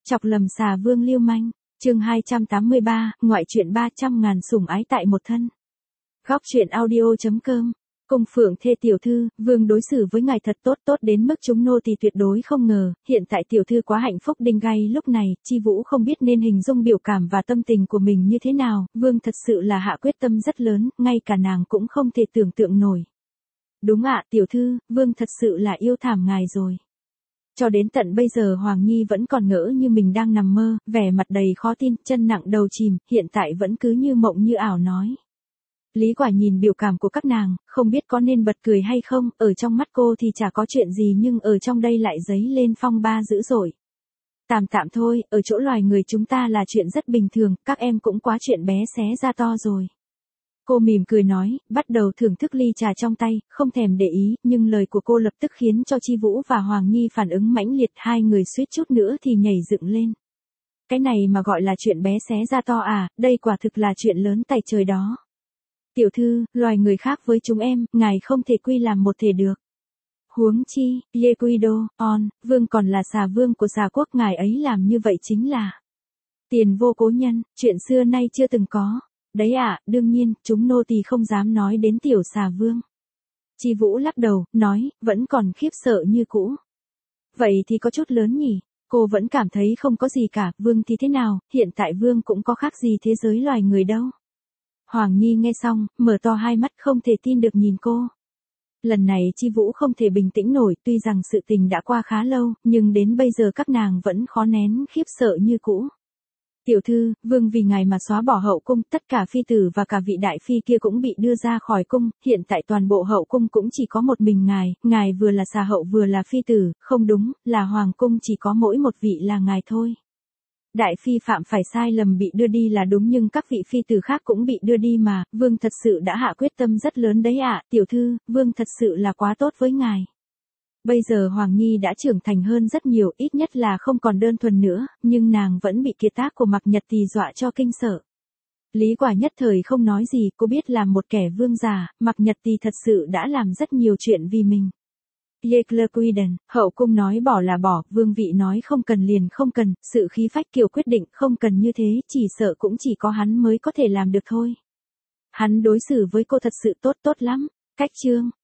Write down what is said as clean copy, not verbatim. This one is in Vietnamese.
Chọc lầm xà vương lưu manh. Chương 283, ngoại truyện 300.000 sủng ái tại một thân. Góc truyện audio.com. Cung Phượng thê tiểu thư, vương đối xử với ngài thật tốt đến mức chúng nô tỳ tuyệt đối không ngờ, hiện tại tiểu thư quá hạnh phúc đinh gay lúc này, Chi Vũ không biết nên hình dung biểu cảm và tâm tình của mình như thế nào, vương thật sự là hạ quyết tâm rất lớn, ngay cả nàng cũng không thể tưởng tượng nổi. Đúng ạ, tiểu thư, vương thật sự là yêu thảm ngài rồi. Cho đến tận bây giờ Hoàng Nhi vẫn còn ngỡ như mình đang nằm mơ, vẻ mặt đầy khó tin, chân nặng đầu chìm, hiện tại vẫn cứ như mộng như ảo nói. Lý Quả nhìn biểu cảm của các nàng, không biết có nên bật cười hay không, ở trong mắt cô thì chả có chuyện gì nhưng ở trong đây lại dấy lên phong ba dữ dội. Tạm thôi, ở chỗ loài người chúng ta là chuyện rất bình thường, các em cũng quá chuyện bé xé ra to rồi. Cô mỉm cười nói, bắt đầu thưởng thức ly trà trong tay, không thèm để ý, nhưng lời của cô lập tức khiến cho Chi Vũ và Hoàng Nhi phản ứng mãnh liệt, hai người suýt chút nữa thì nhảy dựng lên. Cái này mà gọi là chuyện bé xé ra to à, đây quả thực là chuyện lớn tày trời đó. Tiểu thư, loài người khác với chúng em, ngài không thể quy làm một thể được. Huống chi, Yequido, vương còn là xà vương của xà quốc, ngài ấy làm như vậy chính là tiền vô cố nhân, chuyện xưa nay chưa từng có. Đấy ạ, đương nhiên, chúng nô tỳ không dám nói đến tiểu xà vương. Chi Vũ lắc đầu, nói, vẫn còn khiếp sợ như cũ. Vậy thì có chút lớn nhỉ, cô vẫn cảm thấy không có gì cả, vương thì thế nào, hiện tại vương cũng có khác gì thế giới loài người đâu. Hoàng Nhi nghe xong, mở to hai mắt không thể tin được nhìn cô. Lần này Chi Vũ không thể bình tĩnh nổi, tuy rằng sự tình đã qua khá lâu, nhưng đến bây giờ các nàng vẫn khó nén khiếp sợ như cũ. Tiểu thư, vương vì ngài mà xóa bỏ hậu cung, tất cả phi tử và cả vị đại phi kia cũng bị đưa ra khỏi cung, hiện tại toàn bộ hậu cung cũng chỉ có một mình ngài vừa là xà hậu vừa là phi tử, không đúng, là hoàng cung chỉ có mỗi một vị là ngài thôi. Đại phi phạm phải sai lầm bị đưa đi là đúng nhưng các vị phi tử khác cũng bị đưa đi mà, vương thật sự đã hạ quyết tâm rất lớn đấy ạ, tiểu thư, vương thật sự là quá tốt với ngài. Bây giờ Hoàng Nhi đã trưởng thành hơn rất nhiều, ít nhất là không còn đơn thuần nữa, nhưng nàng vẫn bị kiệt tác của Mạc Nhật Tỳ dọa cho kinh sợ. Lý Quả nhất thời không nói gì, cô biết làm một kẻ vương giả, Mạc Nhật Tỳ thật sự đã làm rất nhiều chuyện vì mình. Yequiden, hậu cung nói bỏ là bỏ, vương vị nói không cần liền không cần, sự khí phách kiểu quyết định không cần như thế, chỉ sợ cũng chỉ có hắn mới có thể làm được thôi. Hắn đối xử với cô thật sự tốt lắm. Cách chương